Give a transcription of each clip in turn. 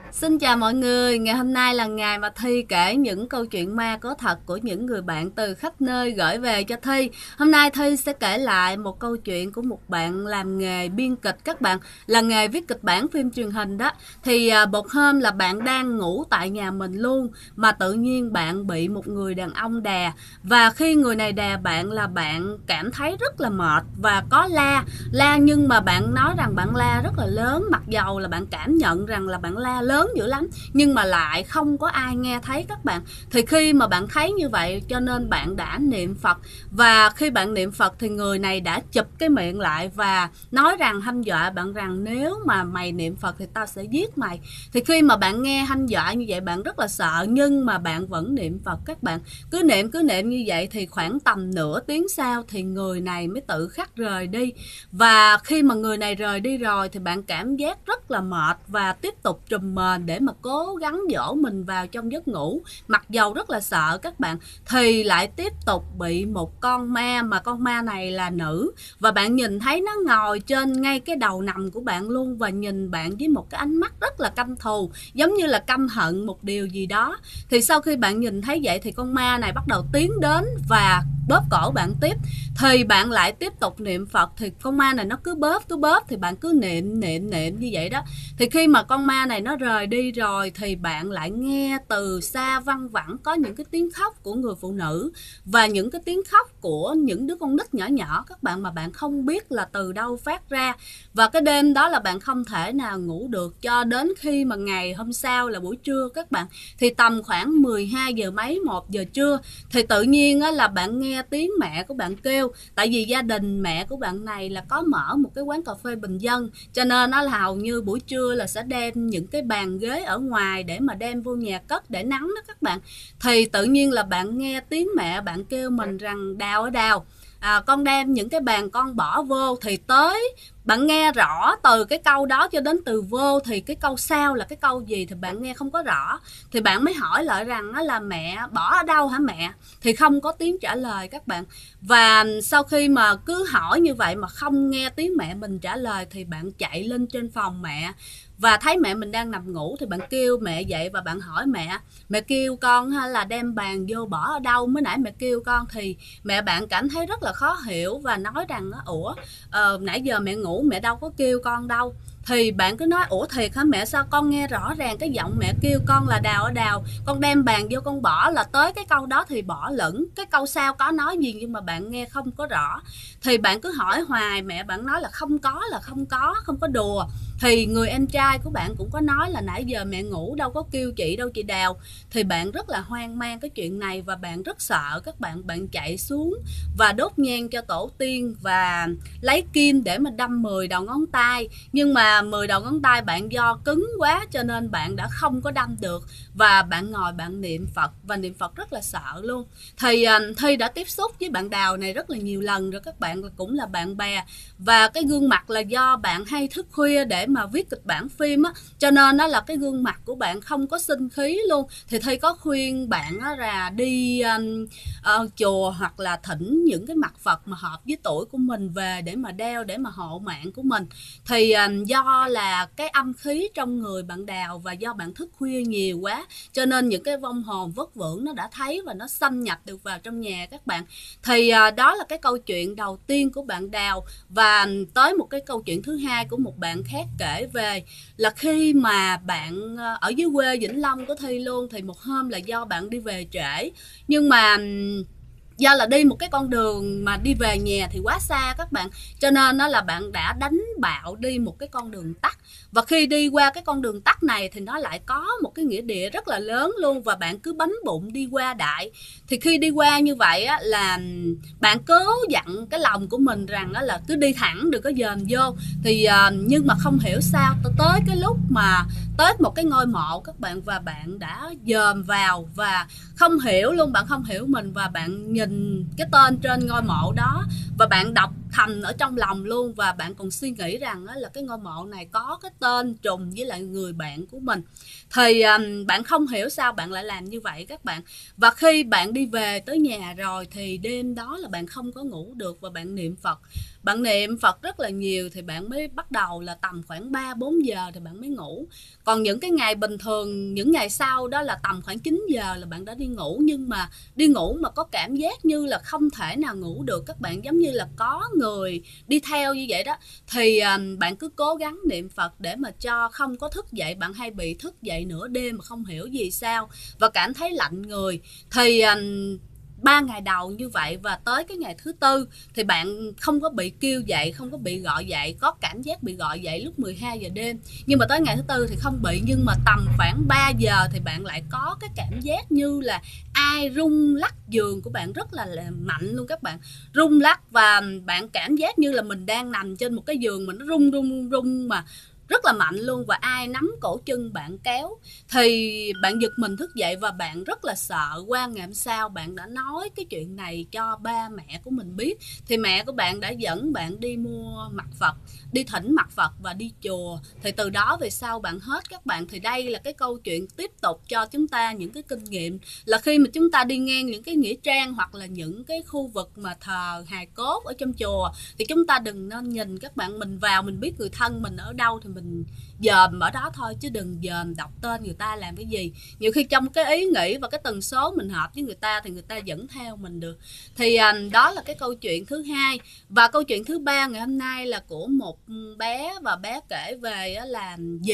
Xin chào mọi người, ngày hôm nay là ngày mà Thi kể những câu chuyện ma có thật của những người bạn từ khắp nơi gửi về cho Thi. Hôm nay Thi sẽ kể lại một câu chuyện của một bạn làm nghề biên kịch, các bạn, là nghề viết kịch bản phim truyền hình đó. Thì một hôm là bạn đang ngủ tại nhà mình luôn, mà tự nhiên bạn bị một người đàn ông đè. Và khi người này đè bạn là bạn cảm thấy rất là mệt và có la, nhưng mà bạn nói rằng bạn la rất là lớn, mặc dầu là bạn cảm nhận rằng là bạn la lớn dữ lắm nhưng mà lại không có ai nghe thấy, các bạn. Thì khi mà bạn thấy như vậy cho nên bạn đã niệm Phật, và khi bạn niệm Phật thì người này đã chụp cái miệng lại và nói rằng, hăm dọa bạn rằng nếu mà mày niệm Phật thì tao sẽ giết mày. Thì khi mà bạn nghe hăm dọa như vậy bạn rất là sợ, nhưng mà bạn vẫn niệm Phật, các bạn. Cứ niệm như vậy thì khoảng tầm nửa tiếng sau thì người này mới tự khắc rời đi. Và khi mà người này rời đi rồi thì bạn cảm giác rất là mệt và tiếp tục trùm mền để mà cố gắng dỗ mình vào trong giấc ngủ, mặc dầu rất là sợ, các bạn. Thì lại tiếp tục bị một con ma, mà con ma này là nữ, và bạn nhìn thấy nó ngồi trên ngay cái đầu nằm của bạn luôn, và nhìn bạn với một cái ánh mắt rất là căm thù, giống như là căm hận một điều gì đó. Thì sau khi bạn nhìn thấy vậy thì con ma này bắt đầu tiến đến và bóp cổ bạn tiếp. Thì bạn lại tiếp tục niệm Phật, thì con ma này nó cứ bóp thì bạn cứ niệm như vậy đó. Thì khi mà con ma này nó rời đi rồi thì bạn lại nghe từ xa văng vẳng có những cái tiếng khóc của người phụ nữ và những cái tiếng khóc của những đứa con nít nhỏ nhỏ, các bạn, mà bạn không biết là từ đâu phát ra. Và cái đêm đó là bạn không thể nào ngủ được cho đến khi mà ngày hôm sau là buổi trưa, các bạn. Thì tầm khoảng 12 giờ mấy, 1 giờ trưa thì tự nhiên là bạn nghe tiếng mẹ của bạn kêu. Tại vì gia đình mẹ của bạn này là có mở một cái quán cà phê bình dân, cho nên nó là hầu như buổi trưa là sẽ đem những cái bàn ghế ở ngoài để mà đem vô nhà cất để nắng đó, các bạn. Thì tự nhiên là bạn nghe tiếng mẹ bạn kêu mình rằng Đào ơi Đào, con đem những cái bàn con bỏ vô. Thì tới bạn nghe rõ từ cái câu đó cho đến từ vô thì cái câu sau là cái câu gì thì bạn nghe không có rõ. Thì bạn mới hỏi lại rằng là mẹ bỏ ở đâu hả mẹ? Thì không có tiếng trả lời, các bạn. Và sau khi mà cứ hỏi như vậy mà không nghe tiếng mẹ mình trả lời thì bạn chạy lên trên phòng mẹ và thấy mẹ mình đang nằm ngủ. Thì bạn kêu mẹ dậy và bạn hỏi mẹ kêu con là đem bàn vô bỏ ở đâu, mới nãy mẹ kêu con. Thì mẹ bạn cảm thấy rất là khó hiểu và nói rằng ủa, nãy giờ mẹ ngủ mẹ đâu có kêu con đâu. Thì bạn cứ nói ủa thiệt hả mẹ, sao con nghe rõ ràng cái giọng mẹ kêu con là Đào ở Đào, con đem bàn vô con bỏ là tới cái câu đó thì bỏ lửng, cái câu sau có nói gì nhưng mà bạn nghe không có rõ. Thì bạn cứ hỏi hoài, mẹ bạn nói là không có đùa. Thì người em trai của bạn cũng có nói là nãy giờ mẹ ngủ đâu có kêu chị đâu chị Đào. Thì bạn rất là hoang mang cái chuyện này và bạn rất sợ, các bạn. Bạn chạy xuống và đốt nhang cho tổ tiên và lấy kim để mà đâm 10 đầu ngón tay. Nhưng mà 10 đầu ngón tay bạn do cứng quá cho nên bạn đã không có đâm được. Và bạn ngồi bạn niệm Phật, và niệm Phật rất là sợ luôn. Thì Thi đã tiếp xúc với bạn Đào này rất là nhiều lần rồi, các bạn, cũng là bạn bè. Và cái gương mặt là do bạn hay thức khuya để mà viết kịch bản phim á, cho nên nó là cái gương mặt của bạn không có sinh khí luôn. Thì Thi có khuyên bạn là đi chùa hoặc là thỉnh những cái mặt Phật mà hợp với tuổi của mình về để mà đeo, để mà hộ mạng của mình. Thì do là cái âm khí trong người bạn Đào và do bạn thức khuya nhiều quá cho nên những cái vong hồn vất vưởng nó đã thấy và nó xâm nhập được vào trong nhà, các bạn. Thì đó là cái câu chuyện đầu tiên của bạn Đào. Và tới một cái câu chuyện thứ hai của một bạn khác kể về là khi mà bạn ở dưới quê Vĩnh Long của Thi luôn. Thì một hôm là do bạn đi về trễ, nhưng mà do là đi một cái con đường mà đi về nhà thì quá xa, các bạn, cho nên là bạn đã đánh bạo đi một cái con đường tắt. Và khi đi qua cái con đường tắt này thì nó lại có một cái nghĩa địa rất là lớn luôn, và bạn cứ bấm bụng đi qua đại. Thì khi đi qua như vậy á, là bạn cố dặn cái lòng của mình rằng là cứ đi thẳng đừng có dòm vô. Thì nhưng mà không hiểu sao tới cái lúc mà tới một cái ngôi mộ, các bạn, và bạn đã dòm vào và không hiểu luôn, bạn không hiểu mình, và bạn nhìn cái tên trên ngôi mộ đó và bạn đọc thầm ở trong lòng luôn, và bạn còn suy nghĩ rằng đó là cái ngôi mộ này có cái tên trùng với lại người bạn của mình. Thì bạn không hiểu sao bạn lại làm như vậy các bạn. Và khi bạn đi về tới nhà rồi thì đêm đó là bạn không có ngủ được và bạn niệm Phật. Bạn niệm Phật rất là nhiều thì bạn mới bắt đầu là tầm khoảng 3-4 giờ thì bạn mới ngủ. Còn những cái ngày bình thường, những ngày sau đó là tầm khoảng 9 giờ là bạn đã đi ngủ. Nhưng mà đi ngủ mà có cảm giác như là không thể nào ngủ được các bạn, giống như là có người đi theo như vậy đó. Thì bạn cứ cố gắng niệm Phật để mà cho không có thức dậy. Bạn hay bị thức dậy nửa đêm mà không hiểu gì sao và cảm thấy lạnh người. Thì 3 ngày đầu như vậy, và tới cái ngày thứ tư thì bạn không có bị kêu dậy, không có bị gọi dậy, có cảm giác bị gọi dậy lúc 12 giờ đêm. Nhưng mà tới ngày thứ tư thì không bị, nhưng mà tầm khoảng 3 giờ thì bạn lại có cái cảm giác như là ai rung lắc giường của bạn rất là mạnh luôn các bạn. Rung lắc và bạn cảm giác như là mình đang nằm trên một cái giường mà nó rung rung rung mà rất là mạnh luôn, và ai nắm cổ chân bạn kéo. Thì bạn giật mình thức dậy và bạn rất là sợ. Qua ngày hôm sau bạn đã nói cái chuyện này cho ba mẹ của mình biết, thì mẹ của bạn đã dẫn bạn đi mua mặt Phật, đi thỉnh mặt Phật và đi chùa. Thì từ đó về sau bạn hết các bạn. Thì đây là cái câu chuyện tiếp tục cho chúng ta những cái kinh nghiệm là khi mà chúng ta đi ngang những cái nghĩa trang hoặc là những cái khu vực mà thờ hài cốt ở trong chùa thì chúng ta đừng nên nhìn các bạn. Mình vào mình biết người thân mình ở đâu thì mình dòm ở đó thôi, chứ đừng dòm đọc tên người ta làm cái gì. Nhiều khi trong cái ý nghĩ và cái tần số mình hợp với người ta thì người ta vẫn theo mình được. Thì đó là cái câu chuyện thứ hai. Và câu chuyện thứ ba ngày hôm nay là của một bé, và bé kể về là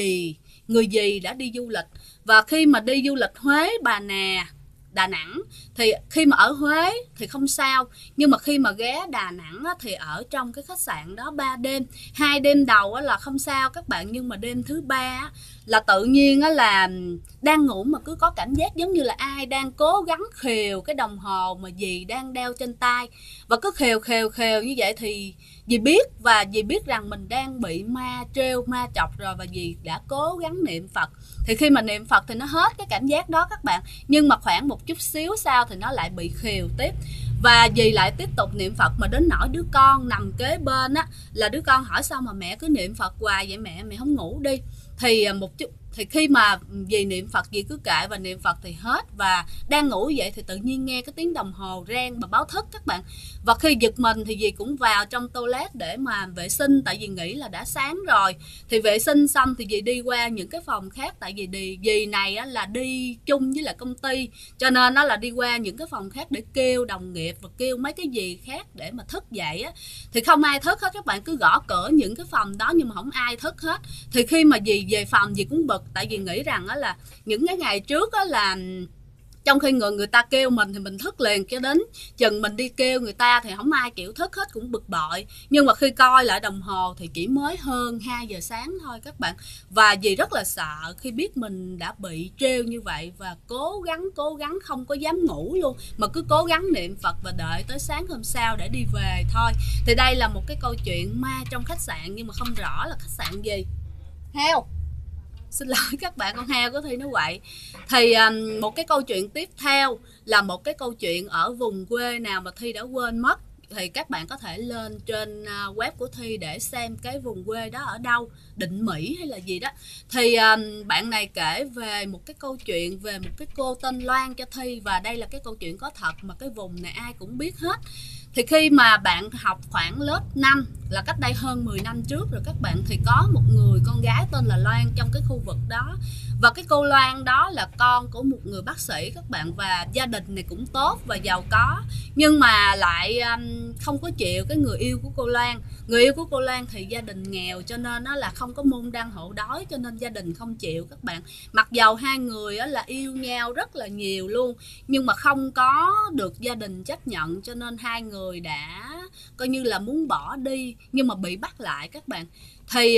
người dì đã đi du lịch. Và khi mà đi du lịch Huế, Bà Nà, Đà Nẵng thì khi mà ở Huế thì không sao, nhưng mà khi mà ghé Đà Nẵng thì ở trong cái khách sạn đó 3 đêm. 2 đêm đầu là không sao các bạn, nhưng mà đêm thứ 3 là tự nhiên là đang ngủ mà cứ có cảm giác giống như là ai đang cố gắng khều cái đồng hồ mà dì đang đeo trên tay, và cứ khều như vậy. Thì dì biết, và dì biết rằng mình đang bị ma trêu ma chọc rồi, và dì đã cố gắng niệm Phật. Thì khi mà niệm Phật thì nó hết cái cảm giác đó các bạn, nhưng mà khoảng một chút xíu sau thì nó lại bị khều tiếp, và dì lại tiếp tục niệm Phật. Mà đến nỗi đứa con nằm kế bên là đứa con hỏi sao mà mẹ cứ niệm Phật hoài vậy mẹ không ngủ đi. Thì thì khi mà dì niệm Phật, dì cứ kệ và niệm Phật thì hết. Và đang ngủ vậy thì tự nhiên nghe cái tiếng đồng hồ reng và báo thức các bạn. Và khi giật mình thì dì cũng vào trong toilet để mà vệ sinh, tại vì nghĩ là đã sáng rồi. Thì vệ sinh xong thì dì đi qua những cái phòng khác, tại vì dì này là đi chung với lại công ty, cho nên nó là đi qua những cái phòng khác để kêu đồng nghiệp và kêu mấy cái dì khác để mà thức dậy thì không ai thức hết các bạn. Cứ gõ cửa những cái phòng đó nhưng mà không ai thức hết. Thì khi mà dì về phòng dì cũng bực, tại vì nghĩ rằng là những cái ngày trước là trong khi người ta kêu mình thì mình thức liền, cho đến chừng mình đi kêu người ta thì không ai chịu thức hết, cũng bực bội. Nhưng mà khi coi lại đồng hồ thì chỉ mới hơn 2 giờ sáng thôi các bạn. Và dì rất là sợ khi biết mình đã bị trêu như vậy, và cố gắng không có dám ngủ luôn, mà cứ cố gắng niệm Phật và đợi tới sáng hôm sau để đi về thôi. Thì đây là một cái câu chuyện ma trong khách sạn, nhưng mà không rõ là khách sạn gì. Heo, xin lỗi các bạn, con heo có Thi nó quậy. Thì một cái câu chuyện tiếp theo là một cái câu chuyện ở vùng quê nào mà Thi đã quên mất, thì các bạn có thể lên trên web của Thi để xem cái vùng quê đó ở đâu, Định Mỹ hay là gì đó. Thì bạn này kể về một cái câu chuyện về một cái cô tên Loan cho Thi, và đây là cái câu chuyện có thật mà cái vùng này ai cũng biết hết. Thì khi mà bạn học khoảng lớp 5 là cách đây hơn 10 năm trước rồi các bạn, thì có một người con gái tên là Loan trong cái khu vực đó. Và cái cô Loan đó là con của một người bác sĩ các bạn, và gia đình này cũng tốt và giàu có, nhưng mà lại không có chịu cái người yêu của cô Loan. Người yêu của cô Loan thì gia đình nghèo, cho nên nó là không có môn đăng hộ đói, cho nên gia đình không chịu các bạn. Mặc dầu hai người là yêu nhau rất là nhiều luôn, nhưng mà không có được gia đình chấp nhận, cho nên hai người đã coi như là muốn bỏ đi, nhưng mà bị bắt lại các bạn. Thì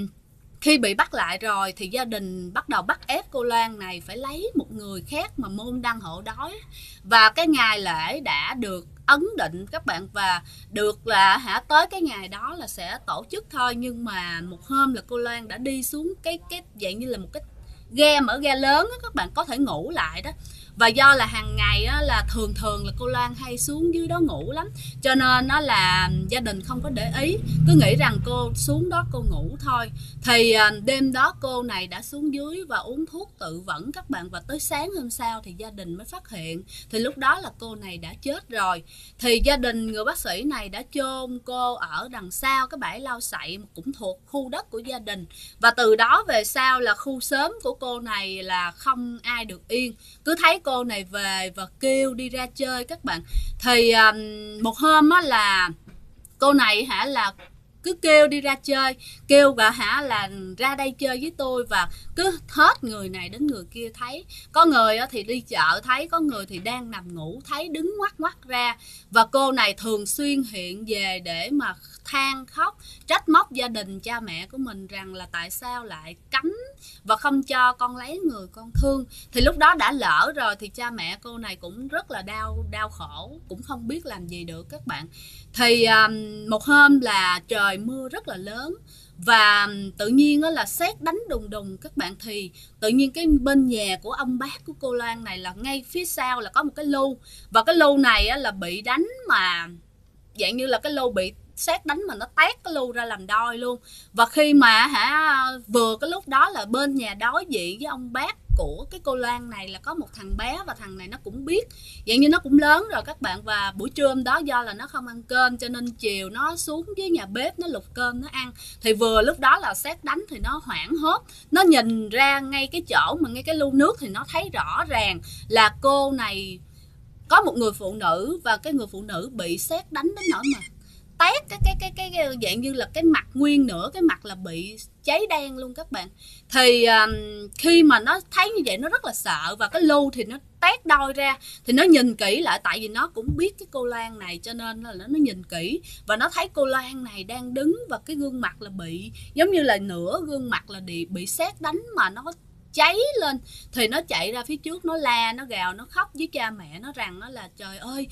khi bị bắt lại rồi thì gia đình bắt đầu bắt ép cô Loan này phải lấy một người khác mà môn đăng hộ đói. Và cái ngày lễ đã được ấn định các bạn, và được là tới cái ngày đó là sẽ tổ chức thôi. Nhưng mà một hôm là cô Loan đã đi xuống cái dạng như là một cái ghe mà ở ghe lớn á, các bạn có thể ngủ lại đó. Và do là hàng ngày á, là thường là cô Loan hay xuống dưới đó ngủ lắm, cho nên nó là gia đình không có để ý, cứ nghĩ rằng cô xuống đó cô ngủ thôi. Thì đêm đó cô này đã xuống dưới và uống thuốc tự vẫn các bạn, và tới sáng hôm sau thì gia đình mới phát hiện. Thì lúc đó là cô này đã chết rồi. Thì gia đình người bác sĩ này đã chôn cô ở đằng sau cái bãi lau sậy cũng thuộc khu đất của gia đình. Và từ đó về sau là khu xóm của cô này là không ai được yên, cứ thấy cô này về và kêu đi ra chơi các bạn. Thì một hôm á là cô này là cứ kêu đi ra chơi, kêu và là ra đây chơi với tôi, và cứ hết người này đến người kia thấy. Có người thì đi chợ thấy, có người thì đang nằm ngủ thấy, đứng ngoắt ngoắt ra. Và cô này thường xuyên hiện về để mà than khóc, trách móc gia đình cha mẹ của mình rằng là tại sao lại cấm và không cho con lấy người con thương. Thì lúc đó đã lỡ rồi thì cha mẹ cô này cũng rất là đau khổ, cũng không biết làm gì được các bạn. Thì một hôm là trời mưa rất là lớn, và tự nhiên là sét đánh đùng đùng các bạn. Thì tự nhiên cái bên nhà của ông bác của cô Loan này là ngay phía sau là có một cái lu, và cái lu này là bị đánh mà dạng như là cái lu bị sét đánh mà nó tét cái lu ra làm đôi luôn. Và khi mà vừa cái lúc đó là bên nhà đối diện với ông bác của cái cô Loan này là có một thằng bé, và thằng này nó cũng biết, dạng như nó cũng lớn rồi các bạn. Và buổi trưa hôm đó do là nó không ăn cơm cho nên chiều nó xuống với nhà bếp nó lục cơm nó ăn. Thì vừa lúc đó là sét đánh thì nó hoảng hốt, nó nhìn ra ngay cái chỗ mà ngay cái lu nước thì nó thấy rõ ràng là cô này có một người phụ nữ, và cái người phụ nữ bị sét đánh đến nỗi mà tét cái dạng như là cái mặt nguyên nửa cái mặt là bị cháy đen luôn các bạn. Thì khi mà nó thấy như vậy nó rất là sợ, và cái lu thì nó tét đôi ra. Thì nó nhìn kỹ lại, tại vì nó cũng biết cái cô Loan này cho nên là nó nhìn kỹ, và nó thấy cô Loan này đang đứng và cái gương mặt là bị giống như là nửa gương mặt là bị sét đánh mà nó cháy lên. Thì nó chạy ra phía trước, nó la, nó gào, nó khóc với cha mẹ nó rằng nó là trời ơi,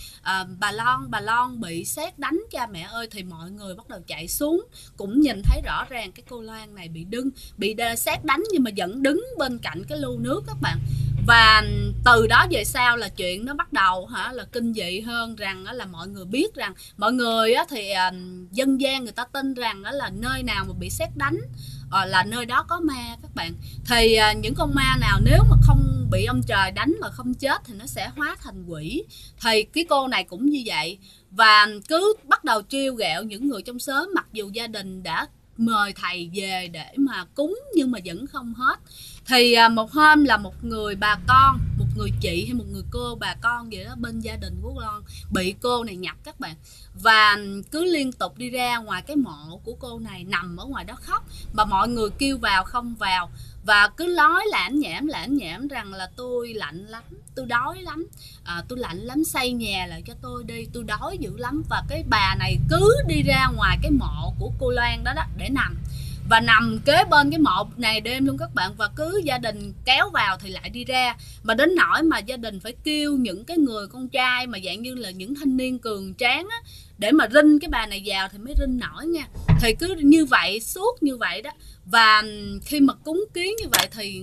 bà Lon bị sét đánh cha mẹ ơi. Thì mọi người bắt đầu chạy xuống, cũng nhìn thấy rõ ràng cái cô Loan này bị sét đánh nhưng mà vẫn đứng bên cạnh cái lu nước các bạn. Và từ đó về sau là chuyện nó bắt đầu là kinh dị hơn, rằng là mọi người biết rằng mọi người thì dân gian người ta tin rằng đó là nơi nào mà bị sét đánh là nơi đó có ma các bạn. Thì những con ma nào nếu mà không bị ông trời đánh mà không chết thì nó sẽ hóa thành quỷ. Thì cái cô này cũng như vậy, và cứ bắt đầu trêu ghẹo những người trong xóm, mặc dù gia đình đã mời thầy về để mà cúng nhưng mà vẫn không hết. Thì một hôm là một người bà con, một người chị hay một người cô bà con vậy đó bên gia đình của Loan bị cô này nhập các bạn. Và cứ liên tục đi ra ngoài cái mộ của cô này, nằm ở ngoài đó khóc, mà mọi người kêu vào không vào. Và cứ nói lãnh nhảm rằng là tôi lạnh lắm, tôi đói lắm, tôi lạnh lắm, xây nhà lại cho tôi đi, tôi đói dữ lắm. Và cái bà này cứ đi ra ngoài cái mộ của cô Loan đó để nằm, và nằm kế bên cái mộ này đêm luôn các bạn. Và cứ gia đình kéo vào thì lại đi ra, mà đến nỗi mà gia đình phải kêu những cái người con trai mà dạng như là những thanh niên cường tráng á, để mà rinh cái bà này vào thì mới rinh nổi nha. Thì cứ như vậy suốt như vậy đó. Và khi mà cúng kiến như vậy thì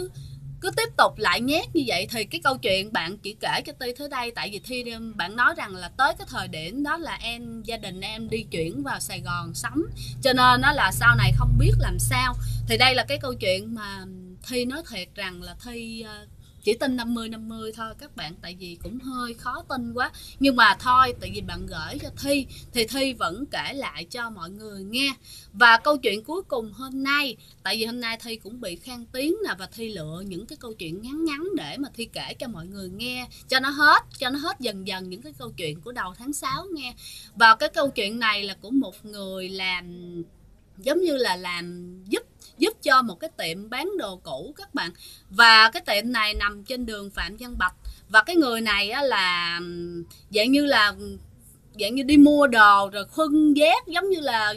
cứ tiếp tục lại nhét như vậy. Thì cái câu chuyện bạn chỉ kể cho Ti tới đây, tại vì Thi bạn nói rằng là tới cái thời điểm đó là gia đình em đi chuyển vào Sài Gòn sống, cho nên nó là sau này không biết làm sao. Thì đây là cái câu chuyện mà Thi nói thiệt rằng là Thi chỉ tin 50-50 thôi các bạn, tại vì cũng hơi khó tin quá. Nhưng mà thôi, tại vì bạn gửi cho Thi thì Thi vẫn kể lại cho mọi người nghe. Và câu chuyện cuối cùng hôm nay, tại vì hôm nay Thi cũng bị khan tiếng nè, và Thi lựa những cái câu chuyện ngắn ngắn để mà Thi kể cho mọi người nghe cho nó hết dần dần những cái câu chuyện của đầu tháng 6 nghe. Và cái câu chuyện này là của một người làm giống như là làm giúp cho một cái tiệm bán đồ cũ các bạn. Và cái tiệm này nằm trên đường Phạm Văn Bạch. Và cái người này á là dạng như đi mua đồ rồi khuân vác, giống như là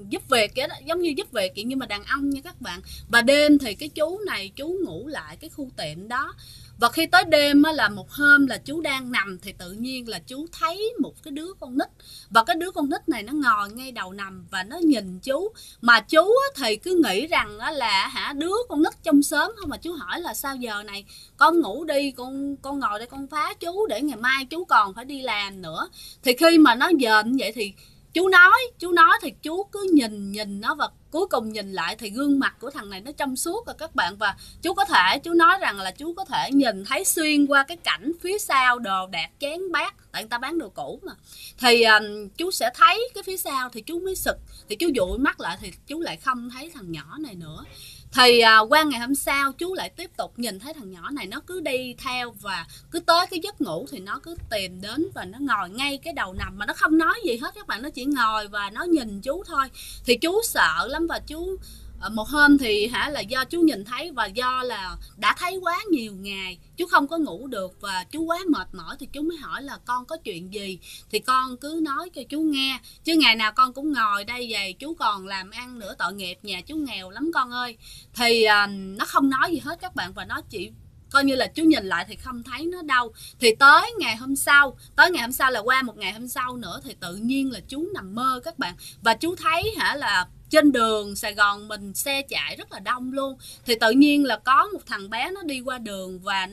giúp việc vậy đó, giống như giúp việc vậy nhưng mà đàn ông nha các bạn. Và đêm thì cái chú này chú ngủ lại cái khu tiệm đó. Và khi tới đêm á, là một hôm là chú đang nằm thì tự nhiên là chú thấy một cái đứa con nít. Và cái đứa con nít này nó ngồi ngay đầu nằm và nó nhìn chú. Mà chú á, thì cứ nghĩ rằng á, là đứa con nít trong xóm không. Mà chú hỏi là sao giờ này con ngủ đi, con ngồi đây con phá chú để ngày mai chú còn phải đi làm nữa. Thì khi mà nó dòm như vậy thì chú nói thì chú cứ nhìn nó, và cuối cùng nhìn lại thì gương mặt của thằng này nó trong suốt rồi các bạn. Và chú nói rằng là chú có thể nhìn thấy xuyên qua cái cảnh phía sau đồ đạc chén bát, tại người ta bán đồ cũ mà. Thì chú sẽ thấy cái phía sau thì chú mới sực. Thì chú dụi mắt lại thì chú lại không thấy thằng nhỏ này nữa. Thì qua ngày hôm sau chú lại tiếp tục nhìn thấy thằng nhỏ này nó cứ đi theo, và cứ tới cái giấc ngủ thì nó cứ tìm đến và nó ngồi ngay cái đầu nằm mà nó không nói gì hết các bạn. Nó chỉ ngồi và nó nhìn chú thôi. Thì chú sợ lắm, và chú một hôm thì là do chú nhìn thấy và do là đã thấy quá nhiều ngày chú không có ngủ được và chú quá mệt mỏi, thì chú mới hỏi là con có chuyện gì thì con cứ nói cho chú nghe, chứ ngày nào con cũng ngồi đây vậy, chú còn làm ăn nữa, tội nghiệp nhà chú nghèo lắm con ơi. Thì nó không nói gì hết các bạn, và nó chỉ coi như là chú nhìn lại thì không thấy nó đâu. Thì tới ngày hôm sau là qua một ngày hôm sau nữa thì tự nhiên là chú nằm mơ các bạn, và chú thấy là trên đường Sài Gòn mình xe chạy rất là đông luôn. Thì tự nhiên là có một thằng bé nó đi qua đường, và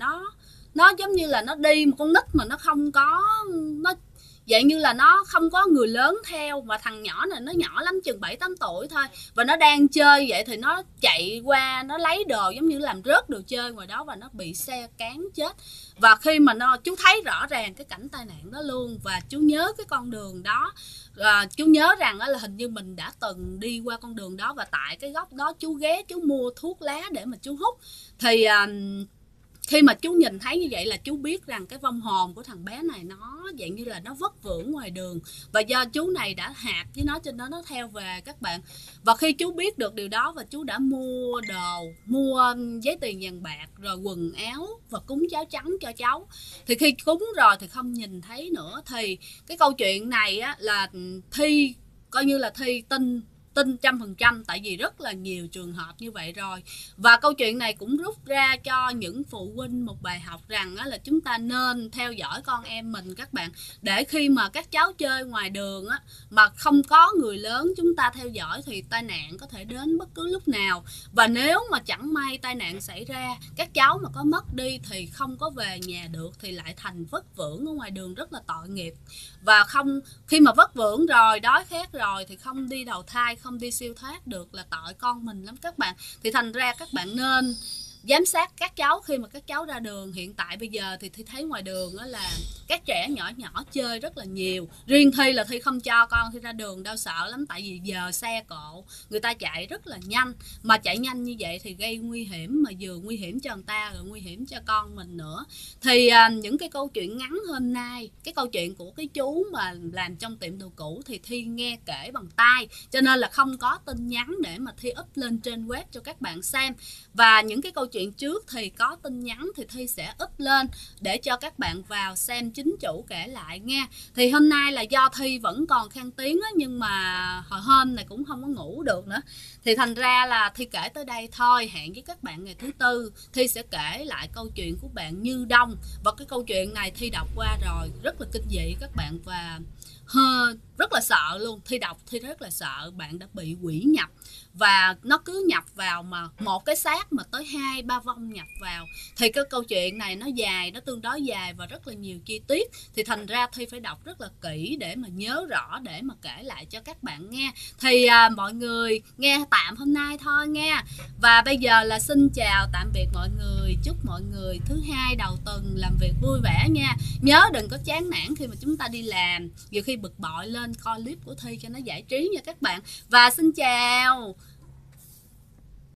nó giống như là nó đi một con nít mà nó không có, nó dạng như là nó không có người lớn theo. Và thằng nhỏ này nó nhỏ lắm, chừng 7-8 tuổi thôi, và nó đang chơi vậy thì nó chạy qua, nó lấy đồ giống như làm rớt đồ chơi ngoài đó, và nó bị xe cán chết. Và khi mà chú thấy rõ ràng cái cảnh tai nạn đó luôn, và chú nhớ cái con đường đó. Chú nhớ rằng là hình như mình đã từng đi qua con đường đó, và tại cái góc đó chú ghé chú mua thuốc lá để mà chú hút. Thì khi mà chú nhìn thấy như vậy là chú biết rằng cái vong hồn của thằng bé này nó dạng như là nó vất vưởng ngoài đường, và do chú này đã hạt với nó cho nó theo về các bạn. Và khi chú biết được điều đó, và chú đã mua đồ, mua giấy tiền vàng bạc rồi quần áo và cúng cháo trắng cho cháu. Thì khi cúng rồi thì không nhìn thấy nữa. Thì cái câu chuyện này á, là Thi coi như là Thi tin 100%, tại vì rất là nhiều trường hợp như vậy rồi. Và câu chuyện này cũng rút ra cho những phụ huynh một bài học rằng là chúng ta nên theo dõi con em mình các bạn, để khi mà các cháu chơi ngoài đường á, mà không có người lớn chúng ta theo dõi thì tai nạn có thể đến bất cứ lúc nào. Và nếu mà chẳng may tai nạn xảy ra, các cháu mà có mất đi thì không có về nhà được, thì lại thành vất vưởng ở ngoài đường, rất là tội nghiệp. Và khi mà vất vưởng rồi, đói khát rồi thì không đi đầu thai, không đi siêu thoát được, là tội con mình lắm các bạn. Thì thành ra các bạn nên giám sát các cháu khi mà các cháu ra đường. Hiện tại bây giờ thì Thi thấy ngoài đường đó là các trẻ nhỏ nhỏ chơi rất là nhiều. Riêng Thi là Thi không cho con Thi ra đường đâu, sợ lắm, tại vì giờ xe cộ người ta chạy rất là nhanh, mà chạy nhanh như vậy thì gây nguy hiểm, mà vừa nguy hiểm cho người ta rồi nguy hiểm cho con mình nữa. Thì những cái câu chuyện ngắn hôm nay, cái câu chuyện của cái chú mà làm trong tiệm đồ cũ thì Thi nghe kể bằng tai, cho nên là không có tin nhắn để mà Thi up lên trên web cho các bạn xem. Và những cái câu chuyện trước thì có tin nhắn thì Thi sẽ up lên để cho các bạn vào xem chính chủ kể lại nha. Thì hôm nay là do Thi vẫn còn khan tiếng á, nhưng mà hồi hôm này cũng không có ngủ được nữa, thì thành ra là Thi kể tới đây thôi. Hẹn với các bạn ngày thứ Tư, Thi sẽ kể lại câu chuyện của bạn Như Đông. Và cái câu chuyện này Thi đọc qua rồi, rất là kinh dị các bạn, và rất là sợ luôn. Thi đọc Thi rất là sợ bạn đã bị quỷ nhập, và nó cứ nhập vào mà một cái xác mà tới 2-3 vong nhập vào. Thì cái câu chuyện này nó dài, nó tương đối dài và rất là nhiều chi tiết, thì thành ra Thi phải đọc rất là kỹ để mà nhớ rõ, để mà kể lại cho các bạn nghe. Thì mọi người nghe tạm hôm nay thôi nha. Và bây giờ là xin chào tạm biệt mọi người, chúc mọi người thứ Hai đầu tuần làm việc vui vẻ nha. Nhớ đừng có chán nản khi mà chúng ta đi làm, nhiều khi bực bội lên coi clip của Thi cho nó giải trí nha các bạn. Và xin chào.